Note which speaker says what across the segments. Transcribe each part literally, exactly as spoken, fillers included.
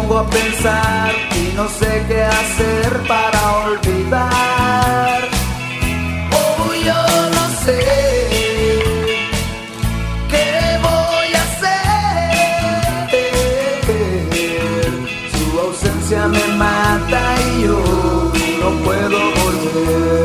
Speaker 1: pongo a pensar y no sé qué hacer para olvidar. Oh, yo no sé qué voy a hacer. Su ausencia me mata y yo no puedo volver.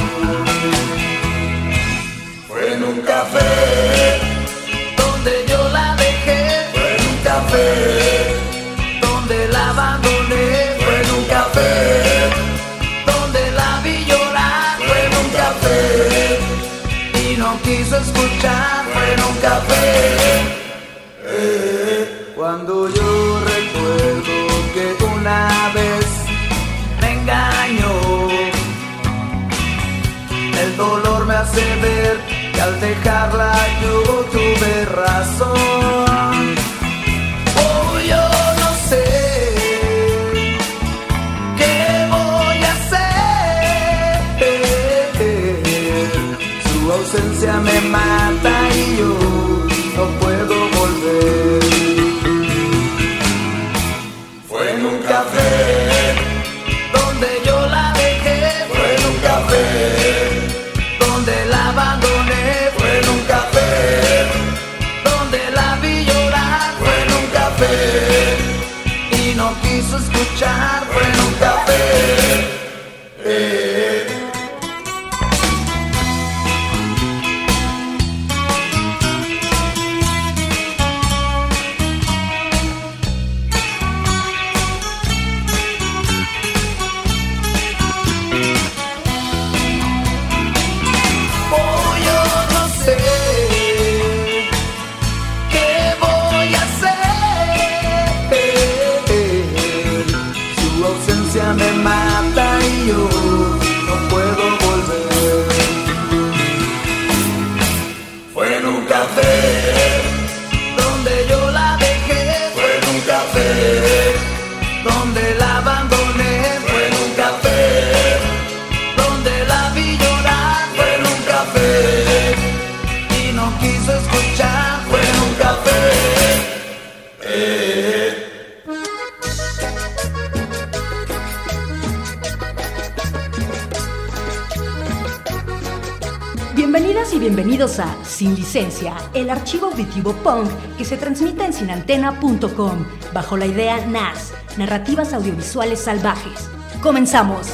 Speaker 1: Fue en un café donde yo la dejé. Fue en un café donde la abandoné. Fue en un café donde la vi llorar. Fue en un café y no quiso escuchar. Fue en un café eh, cuando yo recuerdo que una vez me engañó. El dolor me hace ver que al dejarla yo tuve razón. Oh, yo no sé qué voy a hacer. Su ausencia me mata y yo no puedo volver. Fue en un café donde yo la dejé. Fue en un café donde la abandoné. Fue en un café donde la vi llorar. Fue en un café y no quiso escuchar. Fue en un café eh. Me mata y yo no puedo volver. Fue en un café donde yo la dejé. Fue en un café donde la abandoné. Fue en un café donde la vi llorar. Fue en un café y no quiso escuchar. Fue en un café eh.
Speaker 2: Bienvenidas y bienvenidos a Sin Licencia, el archivo auditivo punk que se transmite en sin antena punto com bajo la idea N A S, Narrativas Audiovisuales Salvajes. ¡Comenzamos!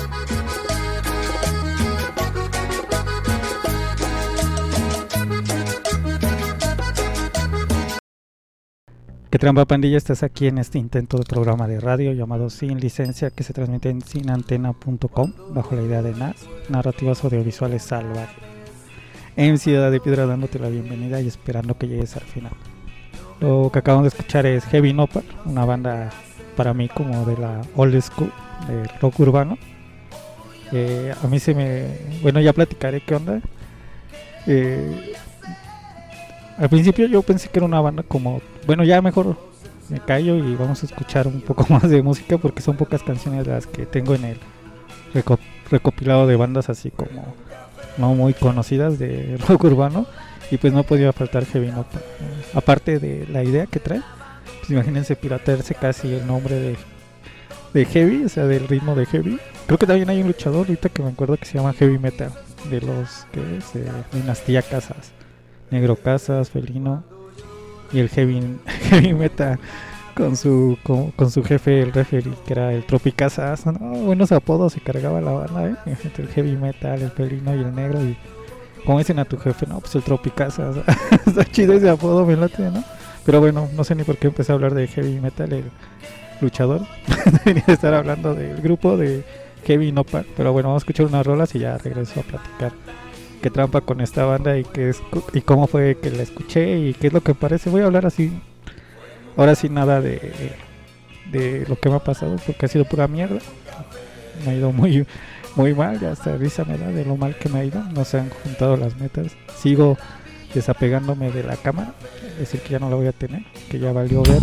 Speaker 3: ¿Qué trampa, pandilla? Estás aquí en este intento de programa de radio llamado Sin Licencia que se transmite en sin antena punto com bajo la idea de N A S, Narrativas Audiovisuales Salvajes. En Ciudad de Piedra dándote la bienvenida y esperando que llegues al final. Lo que acabamos de escuchar es Heavy Nopal, una banda para mí como de la old school, de rock urbano. Eh, a mí se me... Bueno, ya platicaré qué onda. Eh, al principio yo pensé que era una banda como... Bueno, ya mejor me callo y vamos a escuchar un poco más de música porque son pocas canciones las que tengo en el reco- recopilado de bandas así como... no muy conocidas de rock urbano y pues no podía faltar Heavy Nopal. Aparte de la idea que trae, pues imagínense piratearse casi el nombre de, de Heavy, o sea del ritmo de Heavy. Creo que también hay un luchador ahorita que me acuerdo que se llama Heavy Metal, de los que es de Dinastía Casas, Negro Casas, Felino y el Heavy, heavy Metal con su con, con su jefe el referee que era el Tropicasas. No, buenos apodos se cargaba la banda, ¿eh? El Heavy Metal, el Felino y el Negro. Y como dicen a tu jefe, no, pues el Tropicasas. Está chido ese apodo, me late, ¿no? Pero bueno, no sé ni por qué empecé a hablar de Heavy Metal, el luchador. Debería estar hablando del grupo de Heavy Nopal. Pero bueno, vamos a escuchar unas rolas y ya regreso a platicar qué trampa con esta banda y qué es, y cómo fue que la escuché y qué es lo que parece. Voy a hablar así. Ahora sí nada de, de lo que me ha pasado porque ha sido pura mierda. Me ha ido muy muy mal, ya hasta risa me da de lo mal que me ha ido. No se han juntado las metas. Sigo desapegándome de la cámara, es decir que ya no la voy a tener, que ya valió ver.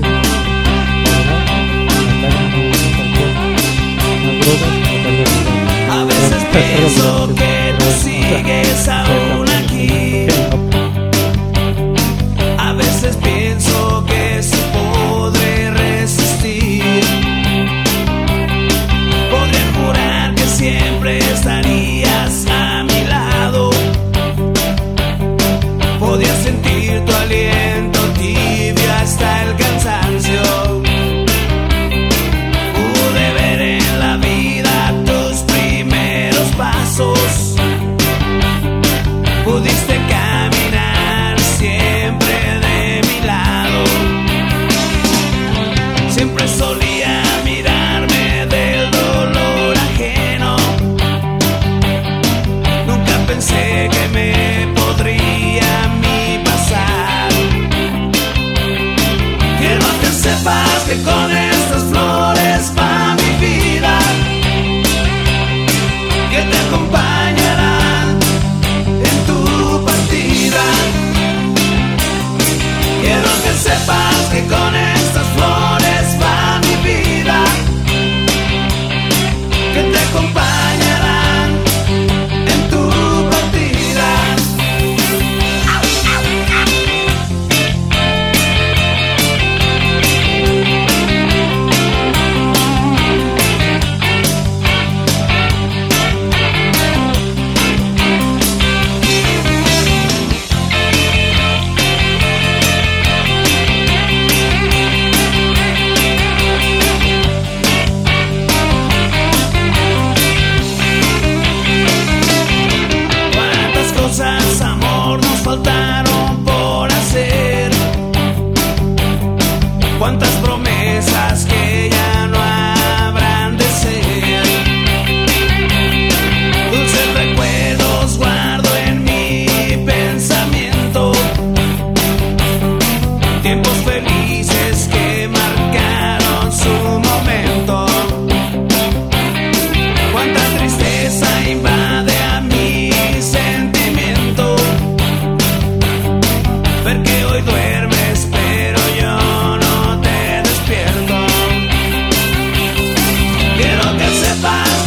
Speaker 4: A veces pienso que no sigues aún aquí. A veces pienso que sí podré resistir.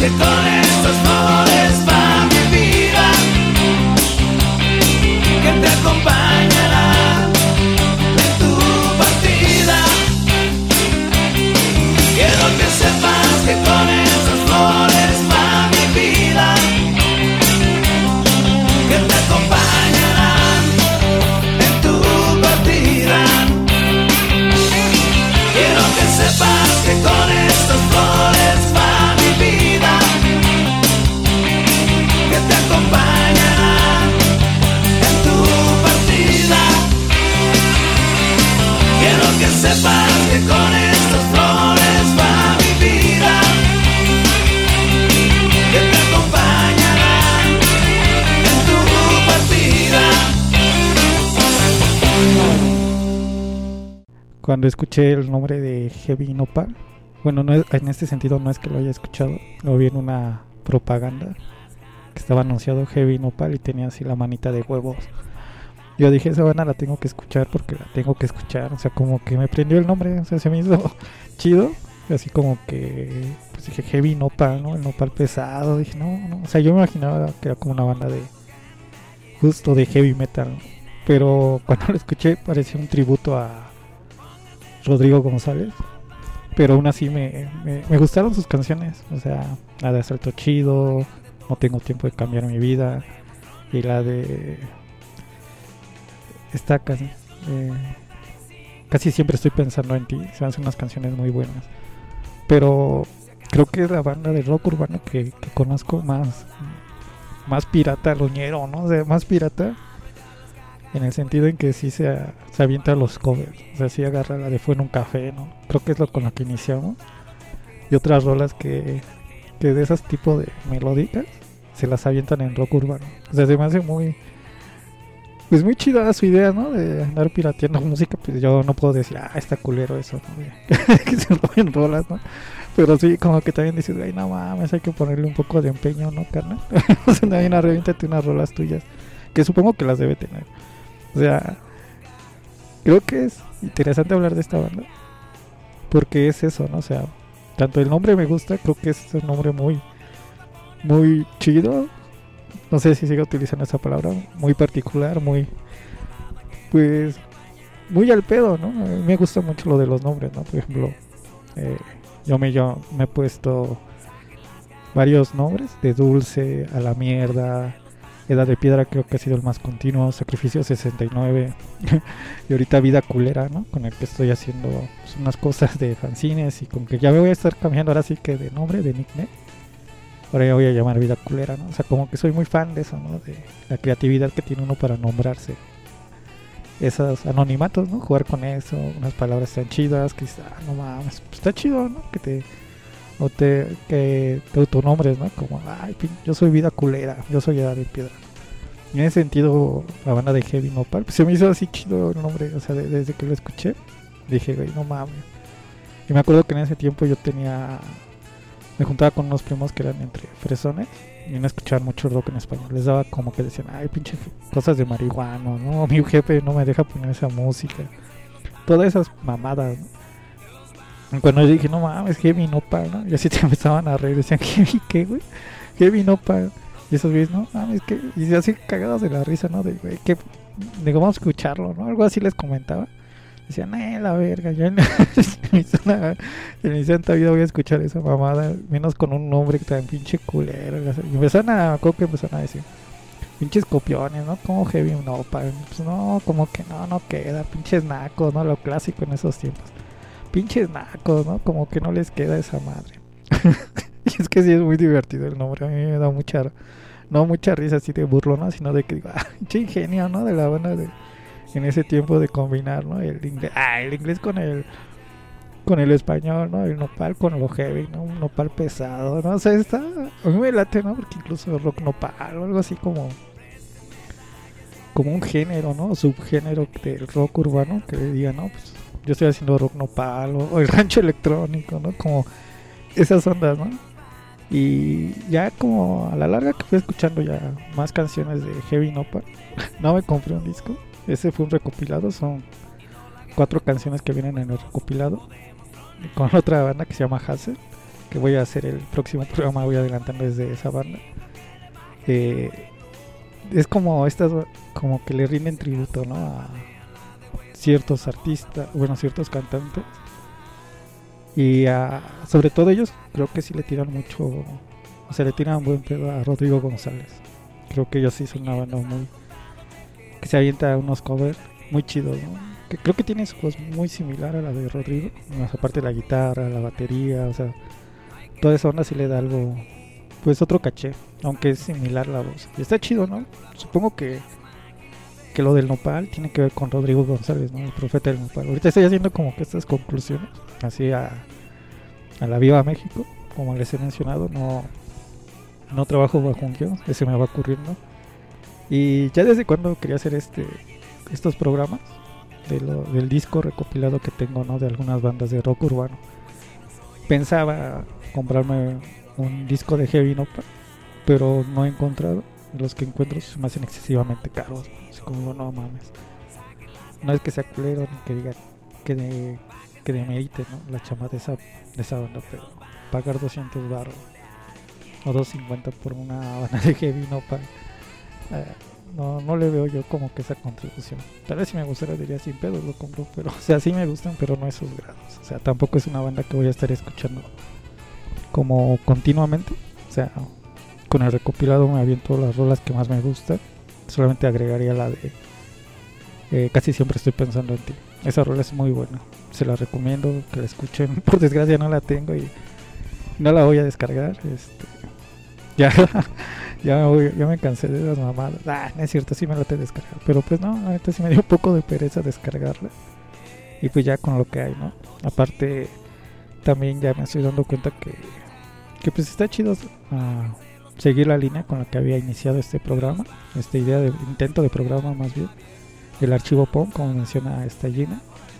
Speaker 4: que con estas flores va mi vida, que te acompañará en tu partida. Quiero que sepas que con estas flores va mi vida, que te acompañarán en tu partida. Quiero que sepas que con estas flores va mi vida, que te acompañarán en tu partida. Quiero que sepas que con estas flores va mi vida, que te acompañarán en tu partida.
Speaker 3: Cuando escuché el nombre de Heavy Nopal, bueno, no es, en este sentido no es que lo haya escuchado, lo vi en una propaganda que estaba anunciado Heavy Nopal y tenía así la manita de huevos. Yo dije, esa banda la tengo que escuchar porque la tengo que escuchar, o sea, como que me prendió el nombre, o sea, se me hizo chido, así como que, pues dije Heavy Nopal, ¿no? El nopal pesado, dije, no, no, o sea, yo me imaginaba que era como una banda de, justo de heavy metal, ¿no? Pero cuando lo escuché parecía un tributo a Rodrigo González, pero aún así me, me, me gustaron sus canciones, o sea, la de Asalto Chido, No tengo tiempo de cambiar mi vida, y la de esta casi, eh, casi siempre estoy pensando en ti, se hacen unas canciones muy buenas, pero creo que es la banda de rock urbano que, que conozco más, más pirata, roñero, ¿no? O sea, más pirata, en el sentido en que sí se, se avienta los covers, o sea, sí agarra la de Fue en un café, ¿no? Creo que es lo con lo que iniciamos, y otras rolas que, que de esos tipos de melódicas se las avientan en rock urbano, o sea, se me hace muy, pues muy chida su idea, ¿no? De andar pirateando música, pues yo no puedo decir, ah, está culero eso, ¿no? Que se roben rolas, ¿no? Pero sí, como que también dices, ay, no mames, hay que ponerle un poco de empeño, ¿no, carnal? O sea, también reviéntate unas rolas tuyas, que supongo que las debe tener. O sea, creo que es interesante hablar de esta banda, porque es eso, ¿no? O sea, tanto el nombre me gusta, creo que es un nombre muy, muy chido. No sé si sigo utilizando esa palabra, muy particular, muy, pues, muy al pedo, ¿no? A mí me gusta mucho lo de los nombres, ¿no? Por ejemplo, eh, yo, me, yo me he puesto varios nombres, de Dulce a la mierda, Edad de Piedra creo que ha sido el más continuo, Sacrificio sesenta y nueve y ahorita Vida Culera, ¿no? Con el que estoy haciendo pues, unas cosas de fanzines y con que ya me voy a estar cambiando ahora sí que de nombre, de nickname. Ahora ya voy a llamar Vida Culera, ¿no? O sea, como que soy muy fan de eso, ¿no? De la creatividad que tiene uno para nombrarse. Esos anonimatos, ¿no? Jugar con eso, unas palabras tan chidas que dices, ah, no mames, pues está chido, ¿no? Que te, o te, que te autonombres, ¿no? Como, ay, pin, yo soy Vida Culera, yo soy Edad de Piedra. Y en ese sentido, la banda de Heavy Nopal, pues se me hizo así chido el nombre, o sea, de, desde que lo escuché, dije, güey, no mames. Y me acuerdo que en ese tiempo yo tenía... Me juntaba con unos primos que eran entre fresones y no escuchaban mucho rock en español. Les daba como que decían, ay, pinche cosas de marihuana, no, mi jefe no me deja poner esa música. Todas esas mamadas, ¿no? Y cuando yo dije, no mames, Heavy Nopal, ¿no? Y así te empezaban a reír, decían, ¿Heavy qué, güey? Heavy Nopal. Y esos güeyes, no mames, que... Y así cagados de la risa, ¿no? De, güey, que... Digo, vamos a escucharlo, ¿no? Algo así les comentaba. Decían, eh, la verga, yo en, en mi santa vida voy a escuchar esa mamada, menos con un nombre tan pinche culero. Y empezaron a, creo que empezaron a decir, pinches copiones, ¿no? Como Heavy Nopal, pues no, como que no, no queda, pinches nacos, ¿no? Lo clásico en esos tiempos. Pinches nacos, ¿no? Como que no les queda esa madre. Y es que sí es muy divertido el nombre, a mí me da mucha, no mucha risa así de burlo, ¿no? Sino de que digo, ah, pinche ingenio, ¿no? De la banda de... En ese tiempo de combinar, ¿no? El inglés, ah, el inglés con el con el español, ¿no? El nopal con lo heavy, ¿no? Un nopal pesado, ¿no? O sea, está... A mí me late, ¿no? Porque incluso rock nopal o algo así como... Como un género, ¿no? Subgénero del rock urbano que le diga, ¿no? Pues yo estoy haciendo rock nopal o, o el rancho electrónico, ¿no? Como esas ondas, ¿no? Y ya como a la larga que fui escuchando ya más canciones de Heavy Nopal, no me compré un disco. Ese fue un recopilado, son cuatro canciones que vienen en el recopilado con otra banda que se llama Hazel, que voy a hacer el próximo programa, voy adelantando desde esa banda. Eh, es como estas, como que le rinden tributo, ¿no? A ciertos artistas, bueno, ciertos cantantes. Y a, sobre todo ellos, creo que sí le tiran mucho, o sea, le tiran buen pedo a Rodrigo González. Creo que ellos sí son una banda muy, que se avienta unos covers muy chidos, ¿no? Que creo que tiene su voz muy similar a la de Rodrigo, más aparte de la guitarra, la batería, o sea, toda esa onda sí le da algo, pues otro caché, aunque es similar la voz. Y está chido, ¿no? Supongo que que lo del nopal tiene que ver con Rodrigo González, ¿no? El profeta del nopal. Ahorita estoy haciendo como que estas conclusiones, así a, a la Viva México, como les he mencionado, no, no trabajo bajo un guión, ese me va ocurriendo. Y ya desde cuando quería hacer este estos programas de lo, del disco recopilado que tengo, ¿no? De algunas bandas de rock urbano. Pensaba comprarme un disco de heavy nopal, pero no he encontrado. Los que encuentro se me hacen excesivamente caros, ¿no? Así como no mames. No es que sea culero ni que diga que de, que demerite, ¿no? La chama de esa, de esa banda, pero pagar doscientos baros o doscientos cincuenta por una banda de heavy nopal, eh, no, no le veo yo como que esa contribución. Tal vez si me gustara diría sin pedos lo compro, pero o sea, sí me gustan, pero no esos grados. O sea, tampoco es una banda que voy a estar escuchando como continuamente. O sea, con el recopilado me aviento las rolas que más me gustan. Solamente agregaría la de eh, Casi siempre estoy pensando en ti. Esa rola es muy buena, se la recomiendo que la escuchen. Por desgracia no la tengo y no la voy a descargar. Este, ya, ya, me voy, ya me cansé de las mamadas. Ah, no es cierto, sí me la te descargar, pero pues no, la neta sí me dio un poco de pereza descargarla. Y pues ya con lo que hay, ¿no? Aparte, también ya me estoy dando cuenta que, que pues está chido uh, seguir la línea con la que había iniciado este programa, esta idea de intento de programa más bien, el archivo P O M, como menciona esta Gina.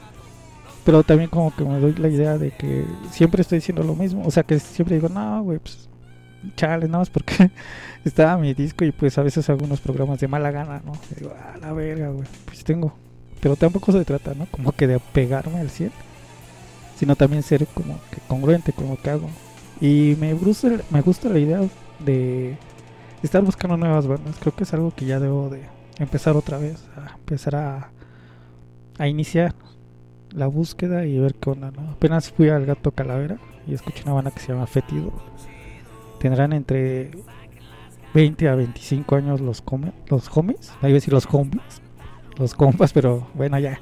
Speaker 3: Pero también como que me doy la idea de que siempre estoy diciendo lo mismo, o sea que siempre digo, no, güey, pues chale, nada más porque estaba mi disco y pues a veces algunos programas de mala gana, ¿no? Y digo, ah, la verga, güey, pues tengo. Pero tampoco se trata, ¿no? Como que de apegarme al cien, sino también ser como que congruente con lo que hago. Y me gusta, me gusta la idea de estar buscando nuevas bandas. Creo que es algo que ya debo de empezar otra vez, a empezar a, a iniciar la búsqueda y ver qué onda, ¿no? Apenas fui al Gato Calavera y escuché una banda que se llama Fétido. Tendrán entre veinte a veinticinco años los, come, los homies, ahí voy a decir los homies, los compas, pero bueno, ya.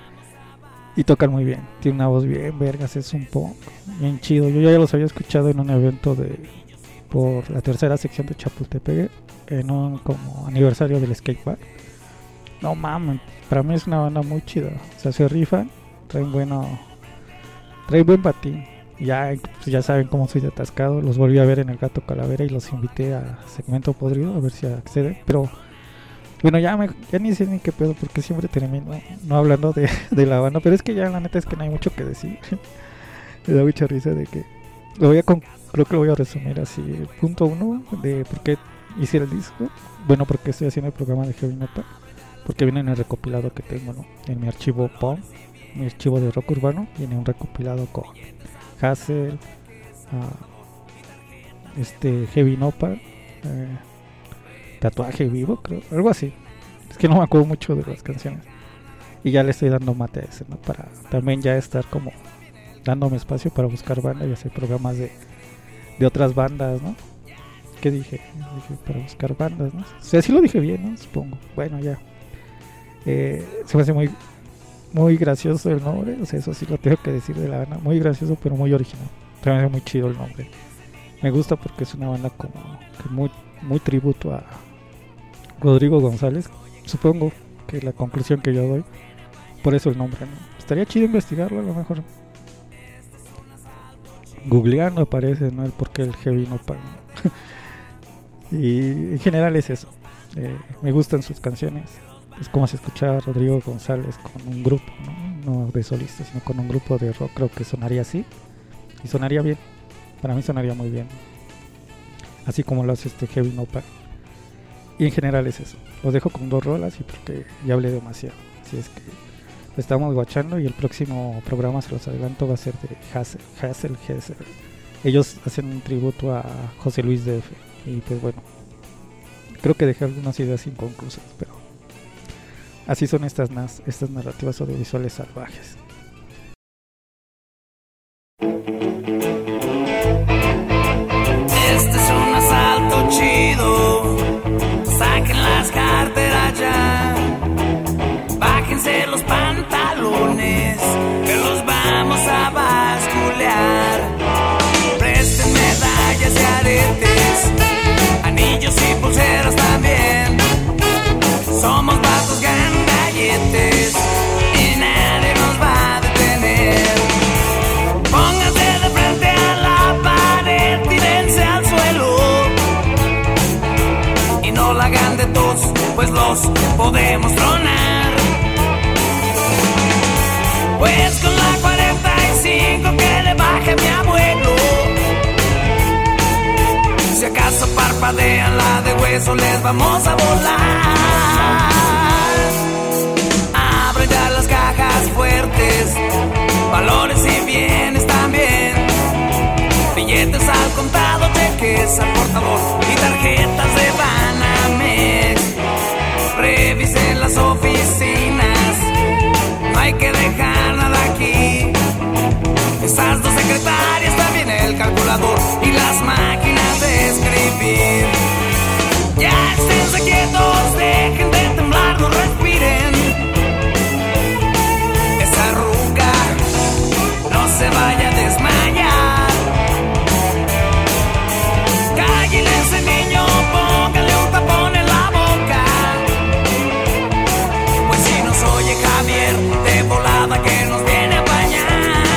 Speaker 3: Y tocan muy bien, tiene una voz bien vergas, es un punk bien chido. Yo ya los había escuchado en un evento de por la tercera sección de Chapultepec, en un como aniversario del skatepark. No mames, para mí es una banda muy chida, o sea, se rifan, traen bueno, traen buen patín. Ya, pues ya saben cómo soy de atascado, los volví a ver en el Gato Calavera y los invité a Segmento Podrido a ver si acceden, pero bueno, ya, me, ya ni sé ni qué pedo porque siempre termino no hablando de, de la banda, pero es que ya la neta es que no hay mucho que decir. Me da mucha risa de que lo voy a con, creo que lo voy a resumir así. Punto uno de por qué hice el disco. Bueno, porque estoy haciendo el programa de Heavy Nopal, porque viene en el recopilado que tengo, ¿no? En mi archivo P O M, mi archivo de rock urbano, viene un recopilado con Hassel, uh, este Heavy Nopal, eh, Tatuaje Vivo, creo, algo así. Es que no me acuerdo mucho de las canciones. Y ya le estoy dando mate a ese, ¿no? Para también ya estar como dándome espacio para buscar bandas y hacer programas de, de otras bandas, ¿no? ¿Qué dije? Dije para buscar bandas, ¿no? O sea, sí lo dije bien, ¿no? Supongo. Bueno, ya. Eh, se me hace muy, muy gracioso el nombre. O sea, eso sí lo tengo que decir de la banda. Muy gracioso, pero muy original. Se me hace muy chido el nombre. Me gusta porque es una banda como que muy, muy tributo a Rodrigo González. Supongo que la conclusión que yo doy. Por eso el nombre, ¿no? Estaría chido investigarlo, a lo mejor googleando aparece, ¿no? El porqué el Heavy Nopal, ¿no? Y en general es eso. Eh, me gustan sus canciones. Es como si escuchara a Rodrigo González con un grupo, ¿no? No de solistas, sino con un grupo de rock. Creo que sonaría así. Y sonaría bien. Para mí sonaría muy bien. Así como lo hace este Heavy Nopal. Y en general es eso. Los dejo con dos rolas y porque ya hablé demasiado. Así es que lo estamos guachando y el próximo programa, se los adelanto, va a ser de Hassel, Hassel, Hassel. ellos hacen un tributo a José Luis D F. Y pues bueno, creo que dejé algunas ideas inconclusas, pero así son estas, nas, estas narrativas audiovisuales salvajes.
Speaker 4: Este es un asalto chido. Saquen las carteras ya. Bájense los pantalones, que los vamos a basculear. Presten medallas y aretes, anillos y pulseras también. Somos vatos gangalletes y nadie nos va a detener. Pónganse de frente a la pared, tírense al suelo y no la hagan de tos, pues los podemos tronar. Pues con la cuarenta y cinco que le baje mi abuelo, si acaso parpadean la de hueso les vamos a volar. Abren ya las cajas fuertes, valores y bienes también, billetes al contado, cheques al portador y tarjetas de Banamex. Revisen las oficinas, no hay que dejar nada aquí. Esas dos secretarias, también el calculador y las máquinas de escribir. Ya esténse quietos, dejen de temblar, no respiren. Esa arruga no se vaya a desmayar. Cállale ese niño, póngale un tapón en la boca. Pues si nos oye Javier, de volada que nos viene a bañar.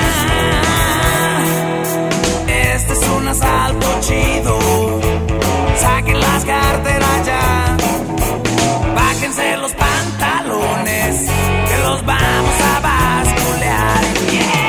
Speaker 4: Este es un asalto chido. Saquen las carteras ya. Bájense los pantalones, que los vamos a basculear. Yeah.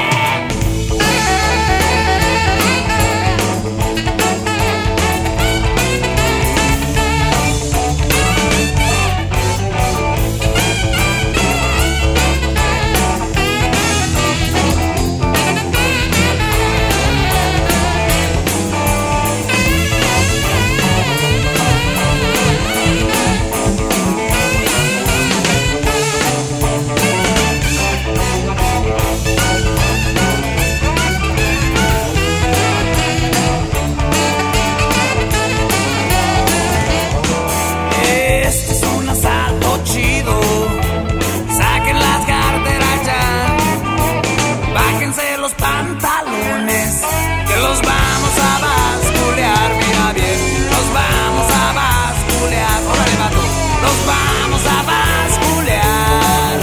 Speaker 4: Pantalones, que los vamos a basculear, mira bien, los vamos a basculear, órale vato, los vamos a basculear.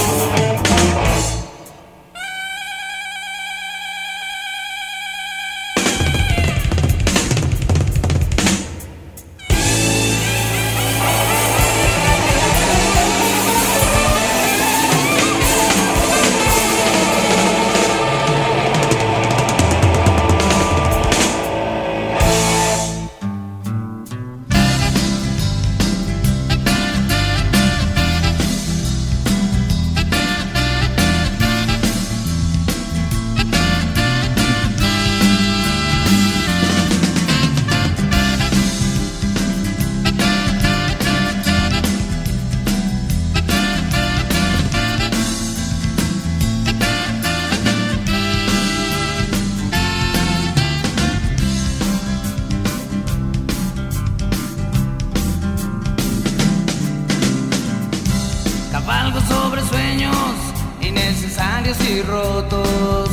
Speaker 4: Cabalgo sobre sueños innecesarios y rotos,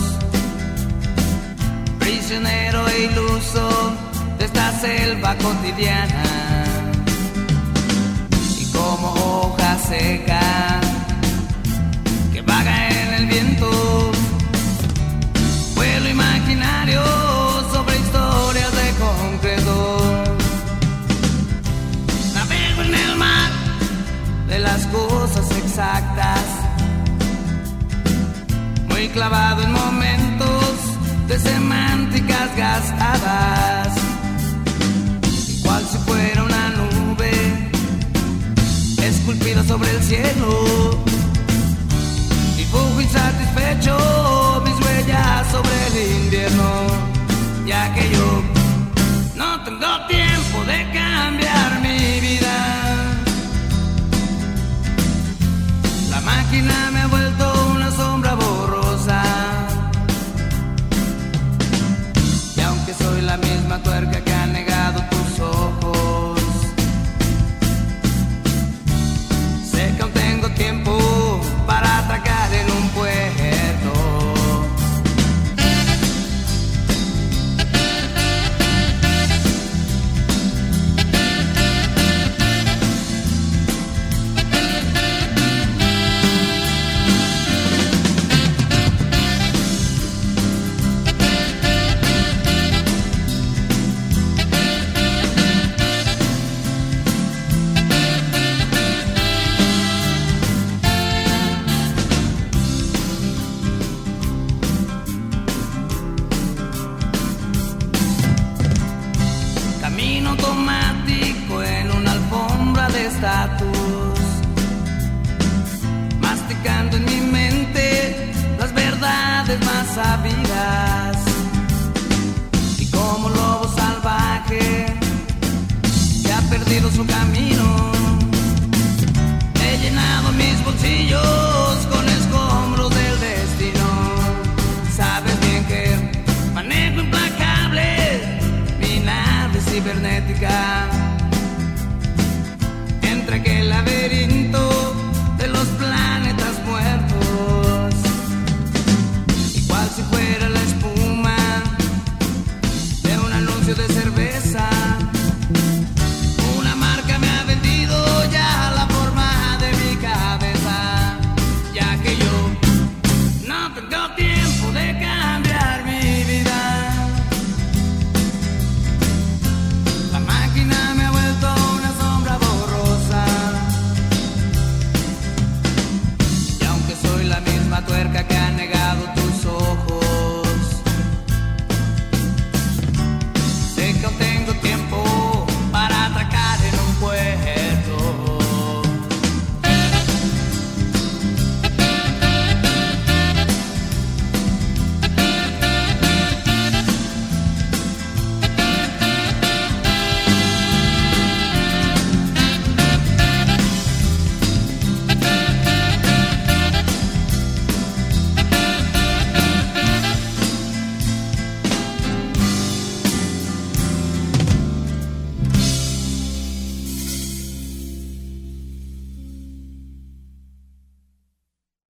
Speaker 4: prisionero e iluso de esta selva cotidiana, y como hoja seca que vaga en el viento, vuelo imaginario sobre historias de concreto. Navego en el mar de las cosas exactas, muy clavado en momentos de semánticas gastadas, igual si fuera una nube esculpida sobre el cielo. Dibujo insatisfecho mis huellas sobre el invierno. ya que yo no tengo tiempo de cambiar mi vida. La máquina me ha vuelto una sombra borrosa, y aunque soy la misma tuerca que ha negado tus ojos, sé que aún tengo tiempo para atracar en un puerto. Automático en una alfombra de estatus, masticando en mi mente las verdades más sabidas.